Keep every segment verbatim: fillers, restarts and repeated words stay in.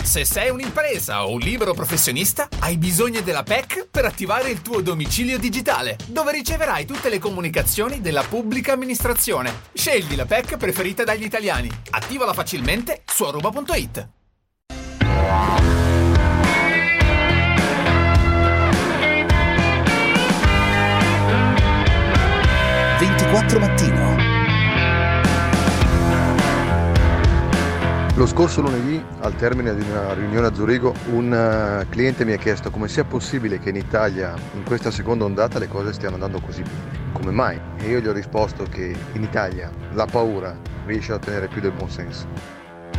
Se sei un'impresa o un libero professionista, hai bisogno della P E C per attivare il tuo domicilio digitale, dove riceverai tutte le comunicazioni della pubblica amministrazione. Scegli la P E C preferita dagli italiani. Attivala facilmente su aruba punto it. ventiquattro Mattino. Lo scorso lunedì, al termine di una riunione a Zurigo, un uh, cliente mi ha chiesto come sia possibile che in Italia, in questa seconda ondata, le cose stiano andando così bene. Come mai? E io gli ho risposto che in Italia la paura riesce a ottenere più del buonsenso.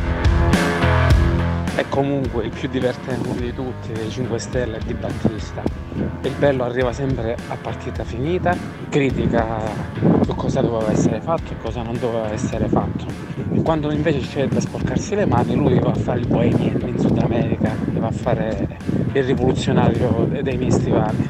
È comunque il più divertente di tutti, dei cinque Stelle e di Battista. Il bello arriva sempre a partita finita, critica su cosa doveva essere fatto e cosa non doveva essere fatto. E quando invece c'è da sporcarsi le mani, lui va a fare il bohemian in Sud America, va a fare il rivoluzionario dei miei stivali.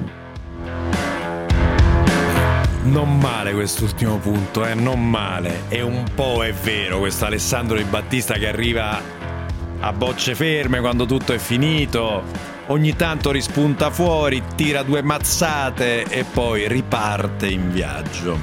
Non male quest'ultimo punto, eh, non male. E un po' è vero questo Alessandro Di Battista che arriva a bocce ferme quando tutto è finito, ogni tanto rispunta fuori, tira due mazzate e poi riparte in viaggio.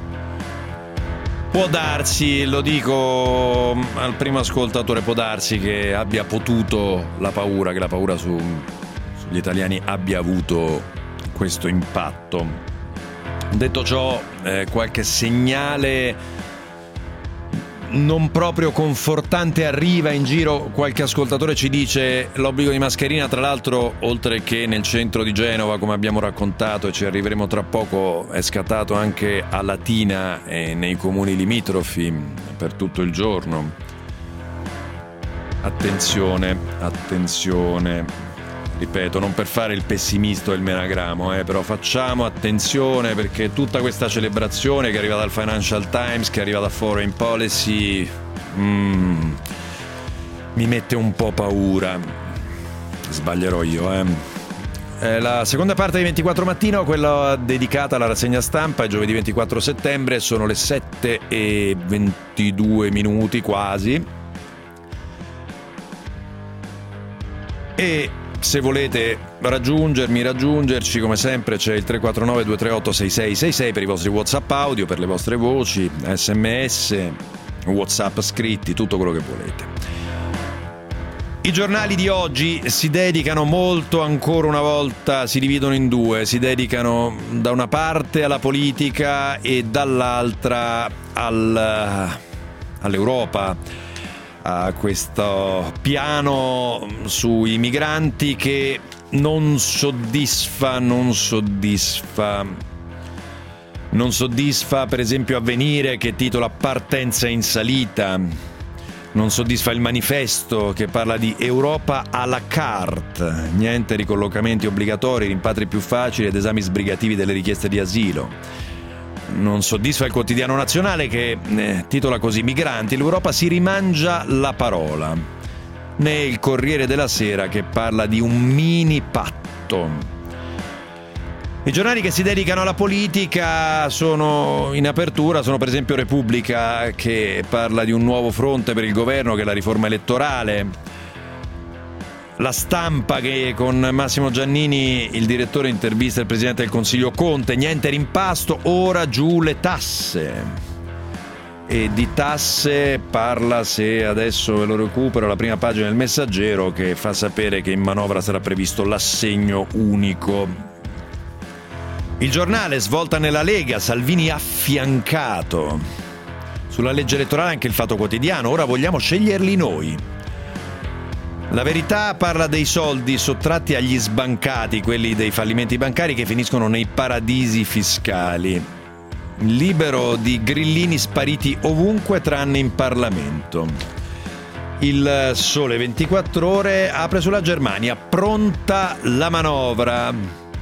Può darsi, lo dico al primo ascoltatore, può darsi che abbia potuto la paura, che la paura su, sugli italiani abbia avuto questo impatto. Detto ciò, eh, qualche segnale non proprio confortante arriva in giro. Qualche ascoltatore ci dice l'obbligo di mascherina, tra l'altro, oltre che nel centro di Genova, come abbiamo raccontato e ci arriveremo tra poco, è scattato anche a Latina e nei comuni limitrofi per tutto il giorno. Attenzione, attenzione. Ripeto, non per fare il pessimista o il menagramo, eh, però facciamo attenzione, perché tutta questa celebrazione che arriva dal Financial Times, che arriva da Foreign Policy, mm, mi mette un po' paura. Sbaglierò io, eh. Eh, la seconda parte di ventiquattro Mattino, quella dedicata alla rassegna stampa, è giovedì ventiquattro settembre, sono le sette e ventidue minuti quasi. E se volete raggiungermi, raggiungerci, come sempre c'è il tre quattro nove due tre otto sei sei sei sei per i vostri WhatsApp audio, per le vostre voci, sms, WhatsApp scritti, tutto quello che volete. I giornali di oggi si dedicano molto, ancora una volta si dividono in due, si dedicano da una parte alla politica e dall'altra al, all'Europa, a questo piano sui migranti che non soddisfa, non soddisfa, non soddisfa per esempio Avvenire, che titola Partenza in salita, non soddisfa il Manifesto, che parla di Europa à la carte, niente ricollocamenti obbligatori, rimpatri più facili ed esami sbrigativi delle richieste di asilo. Non soddisfa il Quotidiano Nazionale, che eh, titola così: migranti, l'Europa si rimangia la parola. Né il Corriere della Sera, che parla di un mini patto. I giornali che si dedicano alla politica sono in apertura, sono per esempio Repubblica, che parla di un nuovo fronte per il governo, che è la riforma elettorale. La Stampa, che con Massimo Giannini, il direttore, intervista il Presidente del Consiglio Conte, niente rimpasto, ora giù le tasse. E di tasse parla, se adesso ve lo recupero, la prima pagina del Messaggero, che fa sapere che in manovra sarà previsto l'assegno unico. Il Giornale, svolta nella Lega, Salvini affiancato. Sulla legge elettorale anche il Fatto Quotidiano, ora vogliamo sceglierli noi. La Verità parla dei soldi sottratti agli sbancati, quelli dei fallimenti bancari che finiscono nei paradisi fiscali. Libero di grillini spariti ovunque tranne in Parlamento. Il Sole ventiquattro Ore apre sulla Germania, pronta la manovra.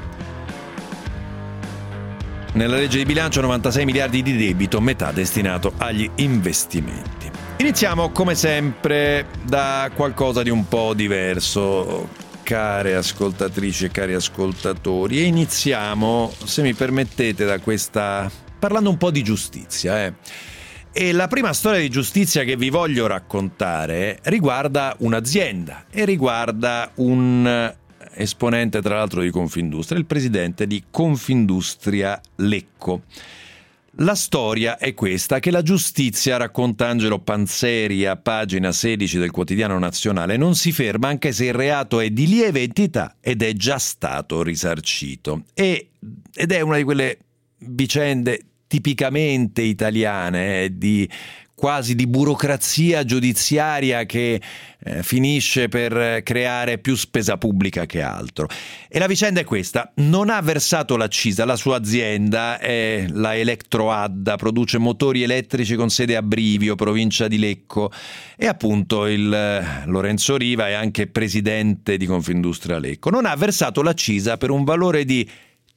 Nella legge di bilancio novantasei miliardi di debito, metà destinato agli investimenti. Iniziamo come sempre da qualcosa di un po' diverso, care ascoltatrici e cari ascoltatori, e iniziamo, se mi permettete, da questa, parlando un po' di giustizia, eh. E la prima storia di giustizia che vi voglio raccontare riguarda un'azienda e riguarda un esponente tra l'altro di Confindustria, il presidente di Confindustria Lecco. La storia è questa, che la giustizia, racconta Angelo Panzeri a pagina sedici del Quotidiano Nazionale, non si ferma anche se il reato è di lieve entità ed è già stato risarcito. E, ed è una di quelle vicende tipicamente italiane, eh, di quasi di burocrazia giudiziaria che eh, finisce per creare più spesa pubblica che altro. E la vicenda è questa: non ha versato l'accisa la sua azienda, è la Electroadda, produce motori elettrici con sede a Brivio, provincia di Lecco, e appunto il eh, Lorenzo Riva è anche presidente di Confindustria Lecco. Non ha versato l'accisa per un valore di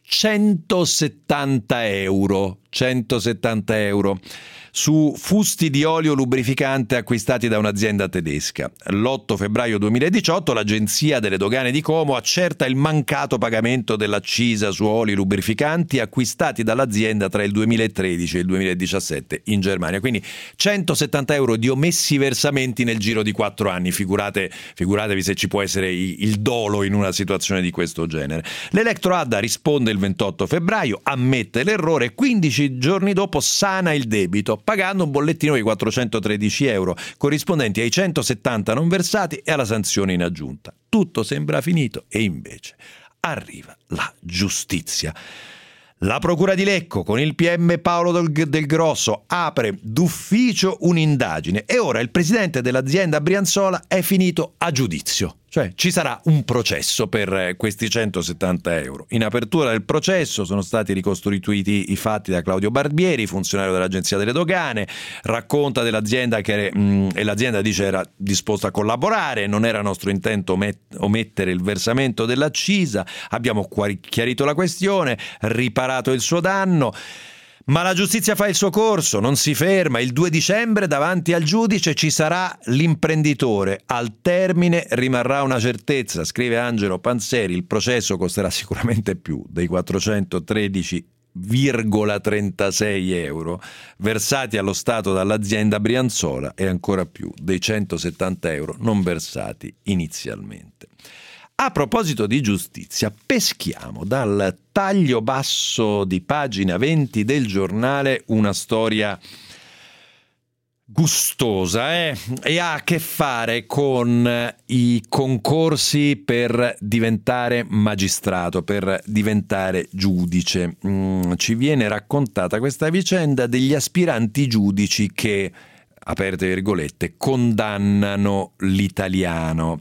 centosettanta euro, centosettanta euro su fusti di olio lubrificante acquistati da un'azienda tedesca. L'otto febbraio duemiladiciotto l'Agenzia delle Dogane di Como accerta il mancato pagamento dell'accisa su oli lubrificanti acquistati dall'azienda tra il duemilatredici e il duemiladiciassette in Germania. Quindi centosettanta euro di omessi versamenti nel giro di quattro anni. Figurate, figuratevi se ci può essere il dolo in una situazione di questo genere. L'Electroadda risponde il ventotto febbraio, ammette l'errore e quindici giorni dopo sana il debito, pagando un bollettino di quattrocentotredici euro, corrispondenti ai centosettanta non versati e alla sanzione in aggiunta. Tutto sembra finito e invece arriva la giustizia. La Procura di Lecco, con il P M Paolo Del, Del Grosso, apre d'ufficio un'indagine e ora il presidente dell'azienda Brianzola è finito a giudizio. Cioè ci sarà un processo per questi centosettanta euro. In apertura del processo sono stati ricostituiti i fatti da Claudio Barbieri, funzionario dell'Agenzia delle Dogane, racconta dell'azienda che mh, e l'azienda dice era disposta a collaborare, non era nostro intento omet- omettere il versamento dell'accisa, abbiamo chiarito la questione, riparato il suo danno. Ma la giustizia fa il suo corso, non si ferma. Il due dicembre davanti al giudice ci sarà l'imprenditore. Al termine rimarrà una certezza, scrive Angelo Panzeri, il processo costerà sicuramente più dei quattrocentotredici virgola trentasei euro versati allo Stato dall'azienda Brianzola e ancora più dei centosettanta euro non versati inizialmente. A proposito di giustizia, peschiamo dal taglio basso di pagina venti del giornale una storia gustosa eh? e ha a che fare con i concorsi per diventare magistrato, per diventare giudice. Mm, ci viene raccontata questa vicenda degli aspiranti giudici che, aperte virgolette, condannano l'italiano.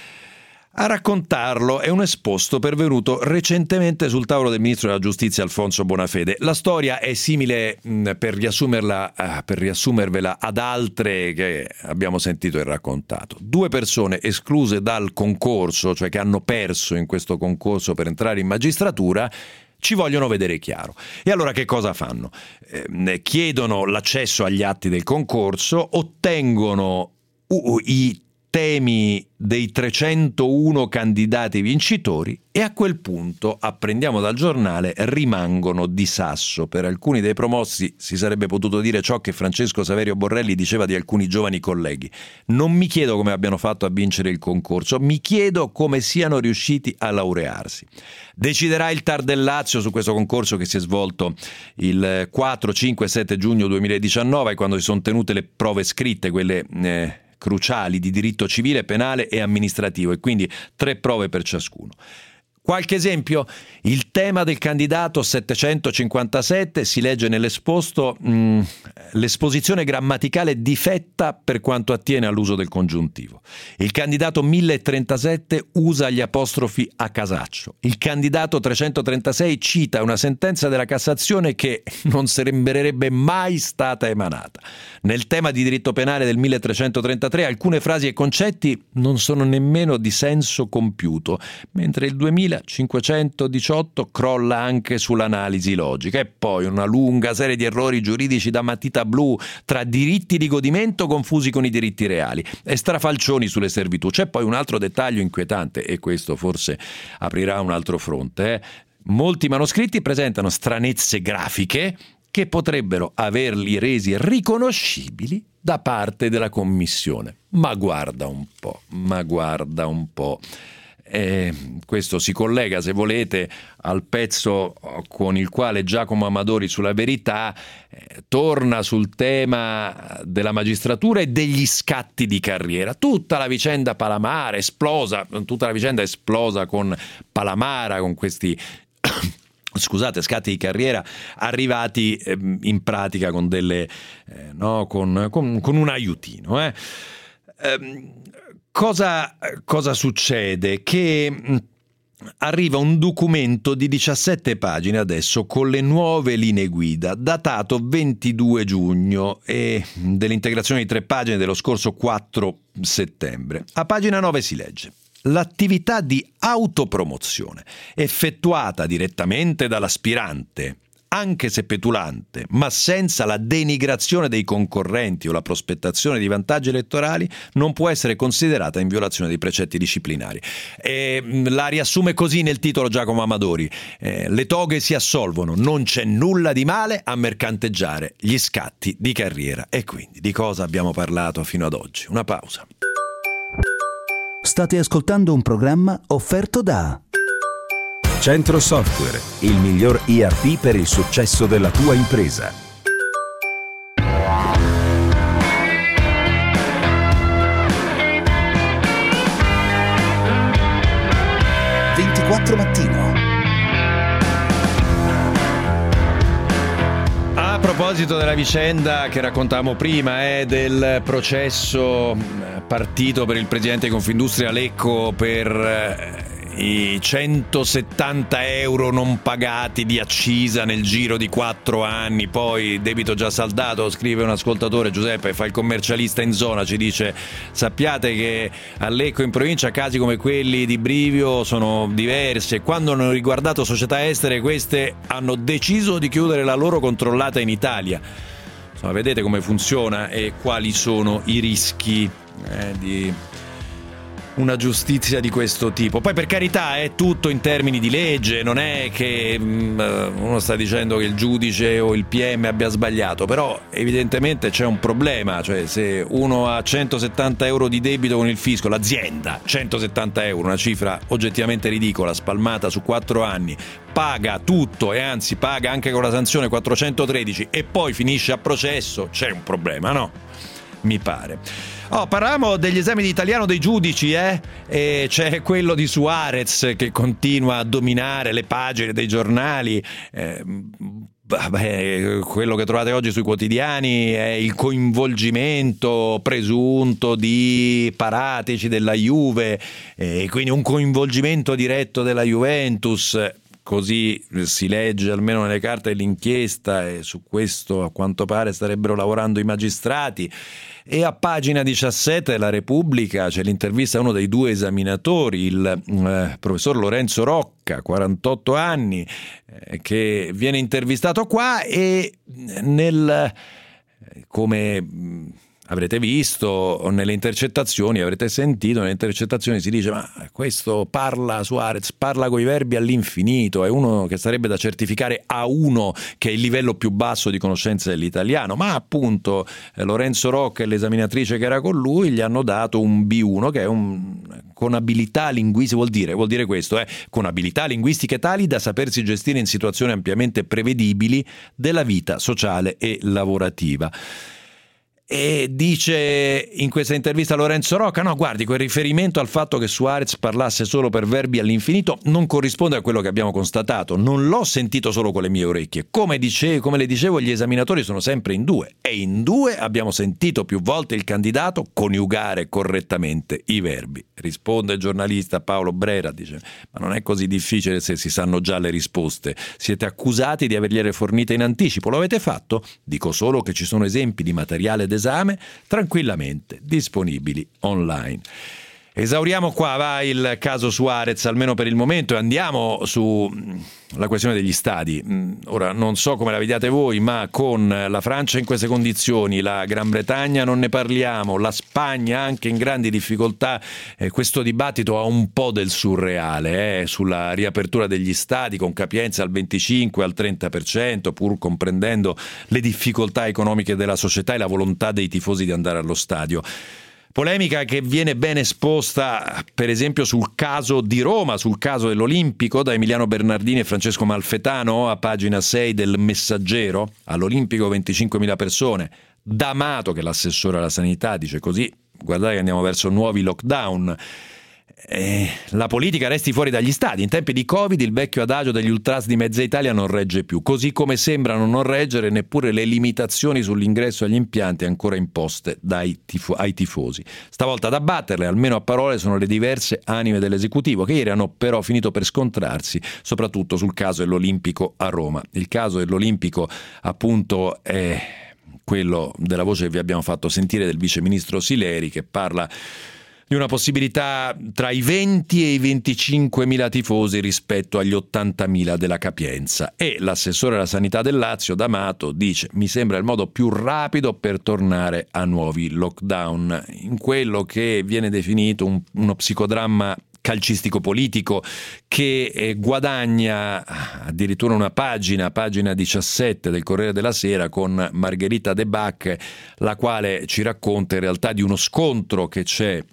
A raccontarlo è un esposto pervenuto recentemente sul tavolo del ministro della giustizia Alfonso Bonafede. La storia è simile, mh, per riassumerla, uh, per riassumervela, ad altre che abbiamo sentito e raccontato. Due persone escluse dal concorso, cioè che hanno perso in questo concorso per entrare in magistratura, ci vogliono vedere chiaro. E allora che cosa fanno? Eh, chiedono l'accesso agli atti del concorso, ottengono uh, i temi dei trecentouno candidati vincitori e a quel punto, apprendiamo dal giornale, rimangono di sasso. Per alcuni dei promossi si sarebbe potuto dire ciò che Francesco Saverio Borrelli diceva di alcuni giovani colleghi: non mi chiedo come abbiano fatto a vincere il concorso, mi chiedo come siano riusciti a laurearsi. Deciderà il T A R del Lazio su questo concorso che si è svolto il quattro, cinque e sette giugno duemiladiciannove, quando si sono tenute le prove scritte, quelle eh, cruciali di diritto civile, penale e amministrativo, e quindi tre prove per ciascuno. Qualche esempio? Il tema del candidato settecentocinquantasette, si legge nell'esposto, mh, l'esposizione grammaticale difetta per quanto attiene all'uso del congiuntivo. Il candidato milletrentasette usa gli apostrofi a casaccio. Il candidato trecentotrentasei cita una sentenza della Cassazione che non sembrerebbe mai stata emanata. Nel tema di diritto penale del milletrecentotrentatré alcune frasi e concetti non sono nemmeno di senso compiuto, mentre il duemilacinquecentodiciotto crolla anche sull'analisi logica. E poi una lunga serie di errori giuridici da matita blu, tra diritti di godimento confusi con i diritti reali e strafalcioni sulle servitù. C'è poi un altro dettaglio inquietante, e questo forse aprirà un altro fronte. Eh. Molti manoscritti presentano stranezze grafiche che potrebbero averli resi riconoscibili da parte della Commissione. Ma guarda un po', ma guarda un po'. Eh, questo si collega, se volete, al pezzo con il quale Giacomo Amadori sulla Verità eh, torna sul tema della magistratura e degli scatti di carriera. Tutta la vicenda Palamara esplosa, tutta la vicenda è esplosa con Palamara, con questi scusate, scatti di carriera arrivati eh, in pratica con delle eh, no, con, con, con un aiutino. Eh. Eh, cosa, cosa succede? Che mh, arriva un documento di diciassette pagine adesso con le nuove linee guida, datato ventidue giugno e dell'integrazione di tre pagine dello scorso quattro settembre. A pagina nove si legge: l'attività di autopromozione effettuata direttamente dall'aspirante, anche se petulante, ma senza la denigrazione dei concorrenti o la prospettazione di vantaggi elettorali, non può essere considerata in violazione dei precetti disciplinari. E la riassume così nel titolo Giacomo Amadori: eh, le toghe si assolvono, non c'è nulla di male a mercanteggiare gli scatti di carriera. E quindi di cosa abbiamo parlato fino ad oggi? Una pausa. State ascoltando un programma offerto da Centro Software, il miglior E R P per il successo della tua impresa. ventiquattro Mattino. A proposito della vicenda che raccontavamo prima, eh, del processo partito per il presidente di Confindustria Lecco per eh, i centosettanta euro non pagati di accisa nel giro di quattro anni, poi debito già saldato, scrive un ascoltatore, Giuseppe, fa il commercialista in zona, ci dice: sappiate che a Lecco in provincia casi come quelli di Brivio sono diversi e quando hanno riguardato società estere queste hanno deciso di chiudere la loro controllata in Italia. Insomma, vedete come funziona e quali sono i rischi eh, di una giustizia di questo tipo. Poi, per carità, è tutto in termini di legge, non è che mh, uno sta dicendo che il giudice o il P M abbia sbagliato, però evidentemente c'è un problema, cioè se uno ha centosettanta euro di debito con il fisco, l'azienda centosettanta euro, una cifra oggettivamente ridicola, spalmata su quattro anni, paga tutto e anzi paga anche con la sanzione quattrocentotredici e poi finisce a processo, c'è un problema, no? Mi pare. Oh, parliamo degli esami di italiano dei giudici, eh? E c'è quello di Suarez che continua a dominare le pagine dei giornali. Eh, vabbè, quello che trovate oggi sui quotidiani è il coinvolgimento presunto di Paratici della Juve, e quindi un coinvolgimento diretto della Juventus. Così si legge almeno nelle carte dell'inchiesta, e su questo a quanto pare starebbero lavorando i magistrati. E a pagina diciassette della Repubblica c'è l'intervista a uno dei due esaminatori, il eh, professor Lorenzo Rocca, quarantotto anni, eh, che viene intervistato qua e nel come avrete visto nelle intercettazioni, avrete sentito nelle intercettazioni, si dice: ma questo parla, Suarez parla coi verbi all'infinito, è uno che sarebbe da certificare A uno, che è il livello più basso di conoscenza dell'italiano. Ma appunto eh, Lorenzo Rocca e l'esaminatrice che era con lui gli hanno dato un B uno, che è un con abilità linguistiche, vuol dire, vuol dire questo, eh, con abilità linguistiche tali da sapersi gestire in situazioni ampiamente prevedibili della vita sociale e lavorativa. E dice in questa intervista Lorenzo Rocca: no, guardi, quel riferimento al fatto che Suarez parlasse solo per verbi all'infinito non corrisponde a quello che abbiamo constatato, non l'ho sentito solo con le mie orecchie, come, dice, come le dicevo, gli esaminatori sono sempre in due e in due abbiamo sentito più volte il candidato coniugare correttamente i verbi. Risponde il giornalista Paolo Brera, dice: ma non è così difficile se si sanno già le risposte, siete accusati di avergliele fornite in anticipo, lo avete fatto? Dico solo che ci sono esempi di materiale d'esame tranquillamente disponibili online. Esauriamo qua, va, il caso Suarez almeno per il momento, e andiamo su la questione degli stadi. Ora non so come la vediate voi, ma con la Francia in queste condizioni, la Gran Bretagna non ne parliamo, la Spagna anche in grandi difficoltà, eh, questo dibattito ha un po' del surreale eh, sulla riapertura degli stadi con capienze al venticinque al trenta per cento, pur comprendendo le difficoltà economiche della società e la volontà dei tifosi di andare allo stadio. Polemica che viene ben esposta per esempio sul caso di Roma, sul caso dell'Olimpico, da Emiliano Bernardini e Francesco Malfetano a pagina sei del Messaggero. All'Olimpico venticinquemila persone, D'Amato che è l'assessore alla sanità dice così, guardate che andiamo verso nuovi lockdown. Eh, la politica resti fuori dagli stadi. In tempi di Covid il vecchio adagio degli ultras di mezza Italia non regge più, così come sembrano non reggere neppure le limitazioni sull'ingresso agli impianti ancora imposte dai tifo- ai tifosi. Stavolta ad abbatterle, almeno a parole, sono le diverse anime dell'esecutivo, che ieri hanno però finito per scontrarsi, soprattutto sul caso dell'Olimpico a Roma. Il caso dell'Olimpico appunto è quello della voce che vi abbiamo fatto sentire del vice ministro Sileri, che parla di una possibilità tra i venti e i venticinquemila tifosi rispetto agli ottantamila della capienza, e l'assessore alla sanità del Lazio D'Amato dice: mi sembra il modo più rapido per tornare a nuovi lockdown, in quello che viene definito un, uno psicodramma calcistico politico che eh, guadagna addirittura una pagina, pagina diciassette del Corriere della Sera, con Margherita De Bach, la quale ci racconta in realtà di uno scontro che c'è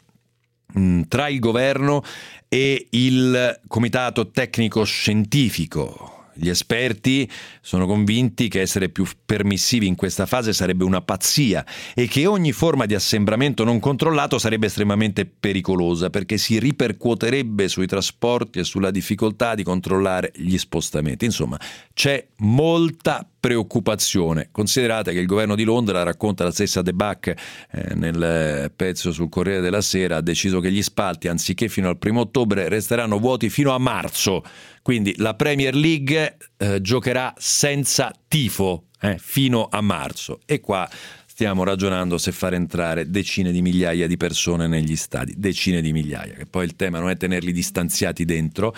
tra il governo e il comitato tecnico scientifico. Gli esperti sono convinti che essere più permissivi in questa fase sarebbe una pazzia e che ogni forma di assembramento non controllato sarebbe estremamente pericolosa, perché si ripercuoterebbe sui trasporti e sulla difficoltà di controllare gli spostamenti. Insomma, c'è molta preoccupazione. Considerate che il governo di Londra, racconta la stessa De Bach eh, nel pezzo sul Corriere della Sera, ha deciso che gli spalti, anziché fino al primo ottobre, resteranno vuoti fino a marzo. Quindi la Premier League eh, giocherà senza tifo eh, fino a marzo, e qua stiamo ragionando se far entrare decine di migliaia di persone negli stadi, decine di migliaia, che poi il tema non è tenerli distanziati dentro,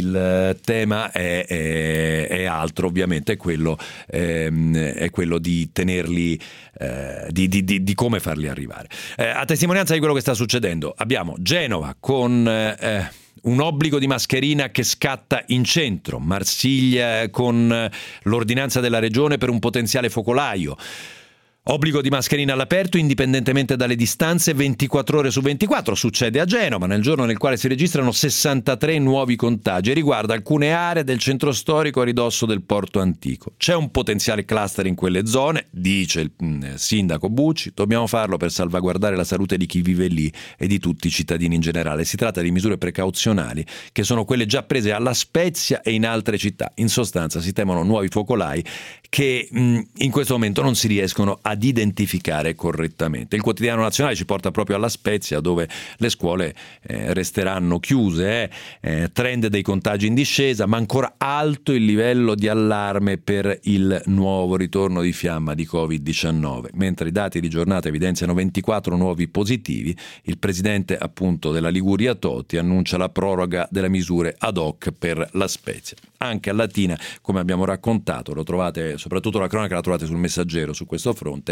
il tema è, è, è altro ovviamente, è quello, è, è quello di tenerli, eh, di, di, di, di come farli arrivare. Eh, a testimonianza di quello che sta succedendo abbiamo Genova con Eh, un obbligo di mascherina che scatta in centro, Marsiglia con l'ordinanza della regione per un potenziale focolaio. Obbligo di mascherina all'aperto indipendentemente dalle distanze ventiquattro ore su ventiquattro. Succede a Genova, nel giorno nel quale si registrano sessantatré nuovi contagi, e riguarda alcune aree del centro storico a ridosso del porto antico. C'è un potenziale cluster in quelle zone, dice il mh, sindaco Bucci. Dobbiamo farlo per salvaguardare la salute di chi vive lì e di tutti i cittadini in generale. Si tratta di misure precauzionali che sono quelle già prese a La Spezia e in altre città. In sostanza si temono nuovi focolai che mh, in questo momento non si riescono ad identificare correttamente. Il quotidiano nazionale ci porta proprio alla Spezia, dove le scuole eh, resteranno chiuse, eh, eh, trend dei contagi in discesa, ma ancora alto il livello di allarme per il nuovo ritorno di fiamma di covid diciannove. Mentre i dati di giornata evidenziano ventiquattro nuovi positivi, il presidente appunto della Liguria Totti annuncia la proroga delle misure ad hoc per la Spezia. Anche a Latina, come abbiamo raccontato, lo trovate, soprattutto la cronaca la trovate sul Messaggero su questo fronte,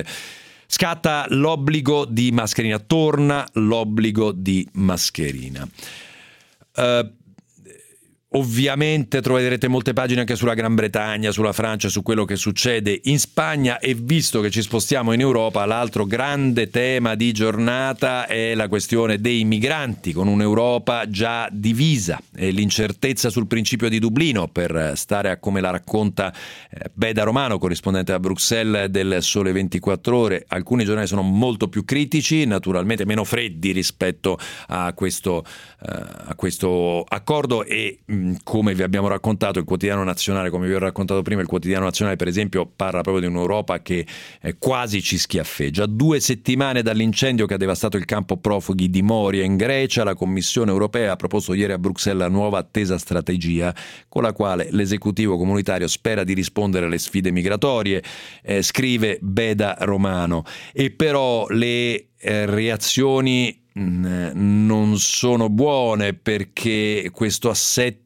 scatta l'obbligo di mascherina, torna l'obbligo di mascherina. Uh, Ovviamente troverete molte pagine anche sulla Gran Bretagna, sulla Francia, su quello che succede in Spagna, e visto che ci spostiamo in Europa, l'altro grande tema di giornata è la questione dei migranti, con un'Europa già divisa e l'incertezza sul principio di Dublino, per stare a come la racconta Beda Romano, corrispondente a Bruxelles del Sole ventiquattro Ore. Alcuni giornali sono molto più critici, naturalmente meno freddi rispetto a questo, a questo accordo, e come vi abbiamo raccontato, il quotidiano nazionale, come vi ho raccontato prima, il quotidiano nazionale per esempio parla proprio di un'Europa che eh, quasi ci schiaffeggia. Due settimane dall'incendio che ha devastato il campo profughi di Moria in Grecia, la Commissione europea ha proposto ieri a Bruxelles la nuova attesa strategia con la quale l'esecutivo comunitario spera di rispondere alle sfide migratorie, eh, scrive Beda Romano, e però le eh, reazioni non sono buone, perché questo assetto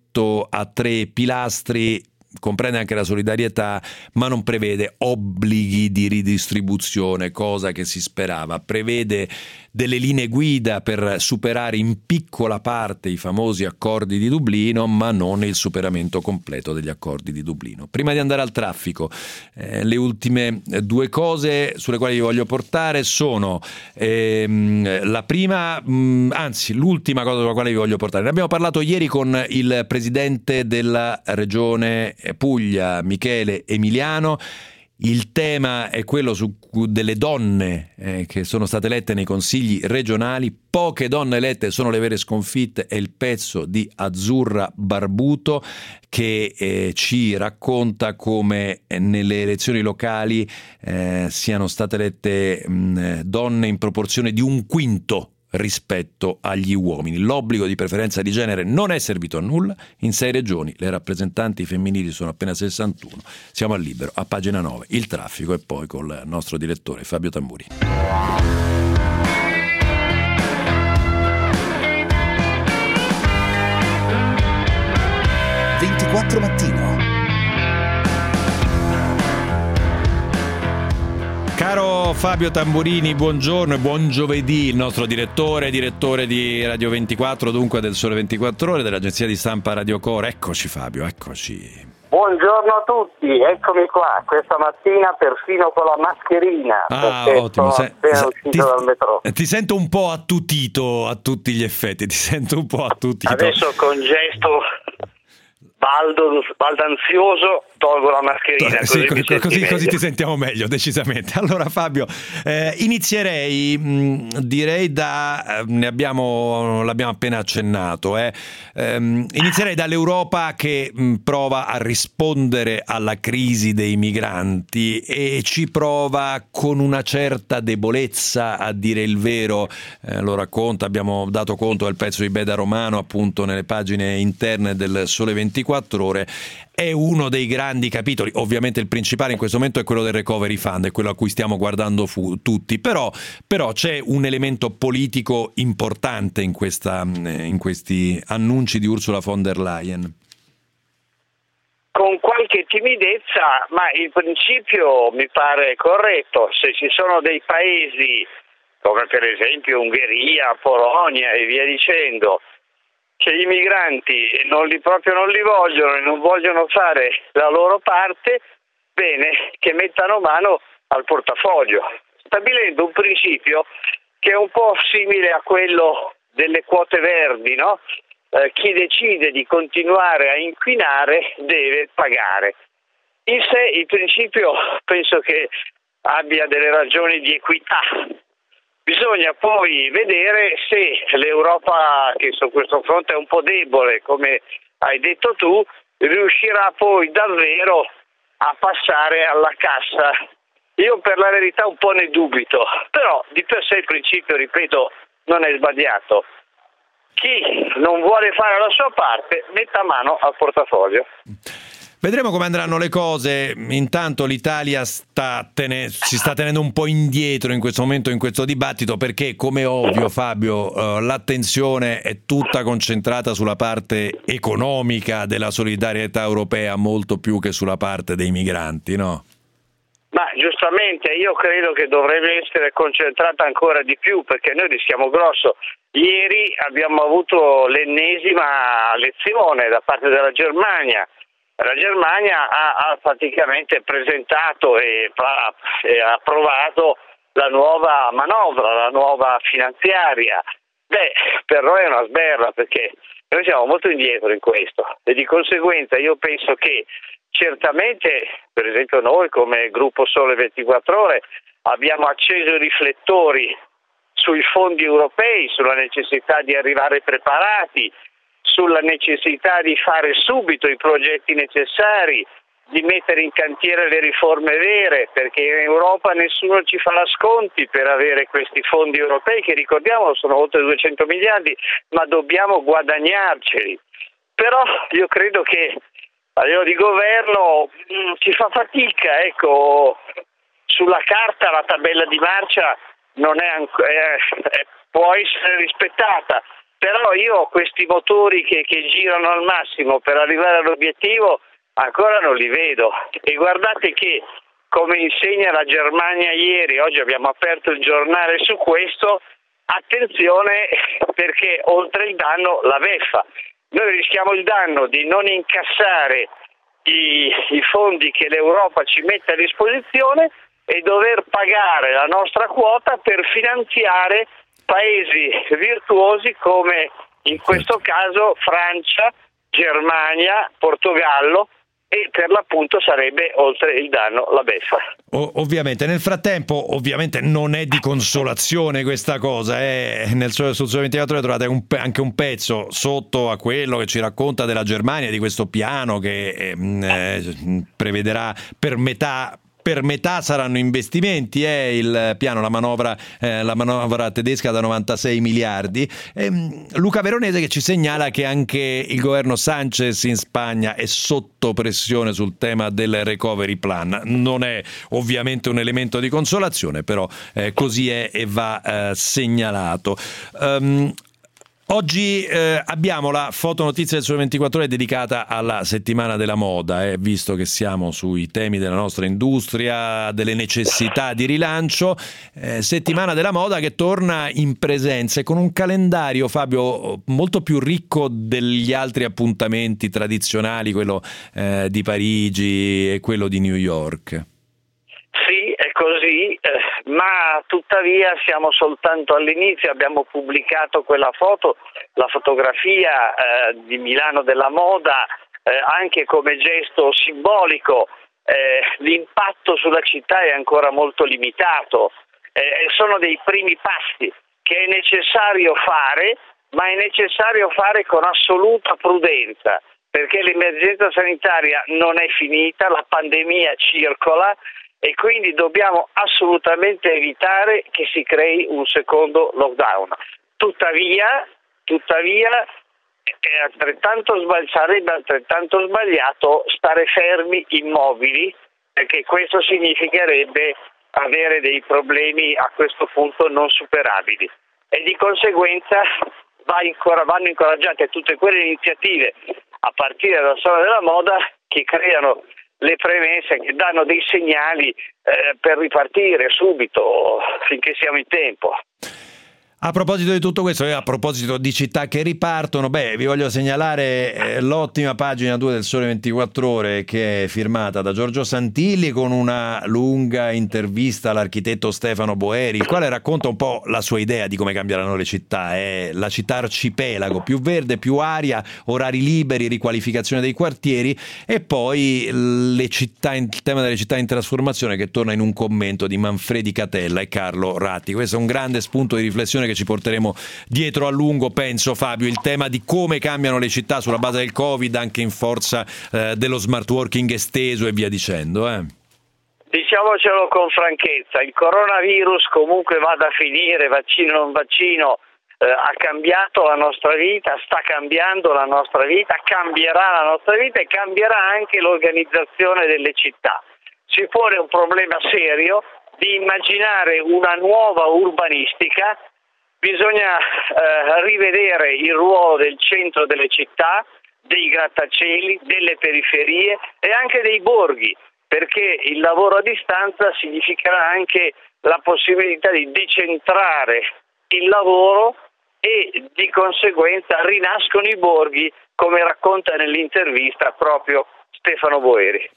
progetto a tre pilastri, comprende anche la solidarietà, ma non prevede obblighi di ridistribuzione, cosa che si sperava. Prevede delle linee guida per superare in piccola parte i famosi accordi di Dublino, ma non il superamento completo degli accordi di Dublino. Prima di andare al traffico, eh, le ultime due cose sulle quali vi voglio portare sono ehm, la prima, mh, anzi l'ultima cosa sulla quale vi voglio portare. Ne abbiamo parlato ieri con il presidente della regione Puglia, Michele Emiliano. Il tema è quello su, delle donne eh, che sono state elette nei consigli regionali. Poche donne elette sono le vere sconfitte, è il pezzo di Azzurra Barbuto che eh, ci racconta come nelle elezioni locali eh, siano state elette mh, donne in proporzione di un quinto rispetto agli uomini. L'obbligo di preferenza di genere non è servito a nulla. In sei regioni le rappresentanti femminili sono appena sessantuno. Siamo al Libero, a pagina nove. Il traffico, e poi col nostro direttore Fabio Tamburi. ventiquattro mattino. Caro Fabio Tamburini, buongiorno e buon giovedì, il nostro direttore, direttore di Radio ventiquattro, dunque del Sole ventiquattro Ore, dell'agenzia di stampa Radio Core. Eccoci Fabio, eccoci. Buongiorno a tutti, eccomi qua, questa mattina perfino con la mascherina. Ah, sono ottimo. Se, appena se, uscito ti, dal metro. Ti sento un po' attutito a tutti gli effetti, ti sento un po' attutito. Adesso con gesto baldo, baldanzioso tolgo la mascherina. Sì, così, così, così, così ti meglio. sentiamo meglio, decisamente. Allora Fabio, eh, inizierei, mh, direi da, ne abbiamo, l'abbiamo appena accennato, eh, ehm, inizierei dall'Europa che mh, prova a rispondere alla crisi dei migranti e ci prova con una certa debolezza, a dire il vero. Eh, lo racconta, abbiamo dato conto del pezzo di Beda Romano appunto nelle pagine interne del Sole ventiquattro Ore. È uno dei grandi capitoli, ovviamente il principale in questo momento è quello del Recovery Fund, è quello a cui stiamo guardando fu- tutti, però, però c'è un elemento politico importante in, questa, in questi annunci di Ursula von der Leyen. Con qualche timidezza, ma il principio mi pare corretto. Se ci sono dei paesi come per esempio Ungheria, Polonia e via dicendo, che gli migranti non li proprio non li vogliono e non vogliono fare la loro parte, bene, che mettano mano al portafoglio, stabilendo un principio che è un po' simile a quello delle quote verdi, no? Eh, chi decide di continuare a inquinare deve pagare. In sé il principio penso che abbia delle ragioni di equità. Bisogna poi vedere se l'Europa, che su questo fronte è un po' debole, come hai detto tu, riuscirà poi davvero a passare alla cassa. Io per la verità un po' ne dubito, però di per sé il principio, ripeto, non è sbagliato. Chi non vuole fare la sua parte metta mano al portafoglio. Vedremo come andranno le cose. Intanto l'Italia sta tene- si sta tenendo un po' indietro in questo momento in questo dibattito, perché come ovvio Fabio eh, l'attenzione è tutta concentrata sulla parte economica della solidarietà europea molto più che sulla parte dei migranti, no? Ma giustamente io credo che dovrebbe essere concentrata ancora di più, perché noi rischiamo grosso. Ieri abbiamo avuto l'ennesima lezione da parte della Germania. La Germania ha, ha praticamente presentato e, e approvato la nuova manovra, la nuova finanziaria. Beh, per noi è una sberla, perché noi siamo molto indietro in questo e di conseguenza io penso che certamente, per esempio noi come gruppo Sole ventiquattro Ore abbiamo acceso i riflettori sui fondi europei, sulla necessità di arrivare preparati, sulla necessità di fare subito i progetti necessari, di mettere in cantiere le riforme vere, perché in Europa nessuno ci farà sconti per avere questi fondi europei, che ricordiamo sono oltre duecento miliardi, ma dobbiamo guadagnarceli. Però io credo che a livello di governo mh, si fa fatica, ecco, sulla carta la tabella di marcia non è, anco- è, è può essere rispettata, però io questi motori che, che girano al massimo per arrivare all'obiettivo ancora non li vedo. E guardate che, come insegna la Germania ieri, oggi abbiamo aperto il giornale su questo, attenzione perché oltre il danno la beffa. Noi rischiamo il danno di non incassare i, i fondi che l'Europa ci mette a disposizione e dover pagare la nostra quota per finanziare paesi virtuosi come in questo caso Francia, Germania, Portogallo, e per l'appunto sarebbe oltre il danno la beffa. O- ovviamente nel frattempo ovviamente non è di consolazione questa cosa, eh. Nel Sole sul Sole ventiquattro Ore trovate un pe- anche un pezzo sotto a quello che ci racconta della Germania, di questo piano che eh, prevederà per metà Per metà saranno investimenti, eh, il piano, la manovra, eh, la manovra tedesca da novantasei miliardi. E, Luca Veronese che ci segnala che anche il governo Sanchez in Spagna è sotto pressione sul tema del recovery plan. Non è ovviamente un elemento di consolazione, però eh, così è e va eh, segnalato. Um, Oggi eh, abbiamo la fotonotizia del Sole ventiquattro Ore dedicata alla settimana della moda, eh, visto che siamo sui temi della nostra industria, delle necessità di rilancio. Eh, settimana della moda che torna in presenza e con un calendario, Fabio, molto più ricco degli altri appuntamenti tradizionali, quello eh, di Parigi e quello di New York. Sì, è così, eh, ma tuttavia siamo soltanto all'inizio. Abbiamo pubblicato quella foto, la fotografia eh, di Milano della moda, eh, anche come gesto simbolico. Eh, l'impatto sulla città è ancora molto limitato, eh, sono dei primi passi che è necessario fare, ma è necessario fare con assoluta prudenza, perché l'emergenza sanitaria non è finita, la pandemia circola, e quindi dobbiamo assolutamente evitare che si crei un secondo lockdown. Tuttavia, tuttavia è altrettanto sbagli- sarebbe altrettanto sbagliato stare fermi immobili, perché questo significherebbe avere dei problemi a questo punto non superabili, e di conseguenza va ancora, vanno incoraggiate tutte quelle iniziative a partire dalla storia della moda che creano le premesse, che danno dei segnali eh, per ripartire subito, finché siamo in tempo. A proposito di tutto questo, e a proposito di città che ripartono, beh, vi voglio segnalare eh, l'ottima pagina due del Sole ventiquattro Ore, che è firmata da Giorgio Santilli con una lunga intervista all'architetto Stefano Boeri, il quale racconta un po' la sua idea di come cambieranno le città. È la città arcipelago, più verde, più aria, orari liberi, riqualificazione dei quartieri, e poi le città, il tema delle città in trasformazione, che torna in un commento di Manfredi Catella e Carlo Ratti. Questo è un grande spunto di riflessione che ci porteremo dietro a lungo, penso, Fabio, il tema di come cambiano le città sulla base del Covid, anche in forza eh, dello smart working esteso e via dicendo. Eh. Diciamocelo con franchezza, il coronavirus, comunque vada a finire, vaccino o non vaccino, eh, ha cambiato la nostra vita, sta cambiando la nostra vita, cambierà la nostra vita e cambierà anche l'organizzazione delle città. Si pone un problema serio di immaginare una nuova urbanistica. Bisogna eh, rivedere il ruolo del centro delle città, dei grattacieli, delle periferie e anche dei borghi, perché il lavoro a distanza significherà anche la possibilità di decentrare il lavoro e di conseguenza rinascono i borghi, come racconta nell'intervista proprio Stefano Boeri.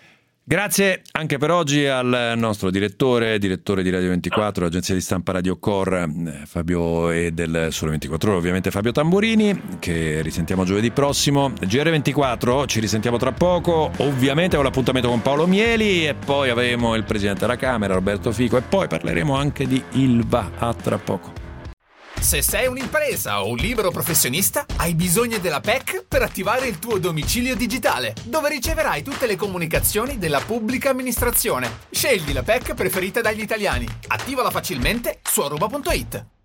Grazie anche per oggi al nostro direttore, direttore di Radio ventiquattro, agenzia di stampa Radio Cor, Fabio, e del Sole ventiquattro Ore, ovviamente Fabio Tamburini, che risentiamo giovedì prossimo. G R ventiquattro, ci risentiamo tra poco, ovviamente con l'appuntamento con Paolo Mieli, e poi avremo il Presidente della Camera, Roberto Fico, e poi parleremo anche di Ilva. A tra poco. Se sei un'impresa o un libero professionista, hai bisogno della P E C per attivare il tuo domicilio digitale, dove riceverai tutte le comunicazioni della pubblica amministrazione. Scegli la P E C preferita dagli italiani. Attivala facilmente su aruba punto it.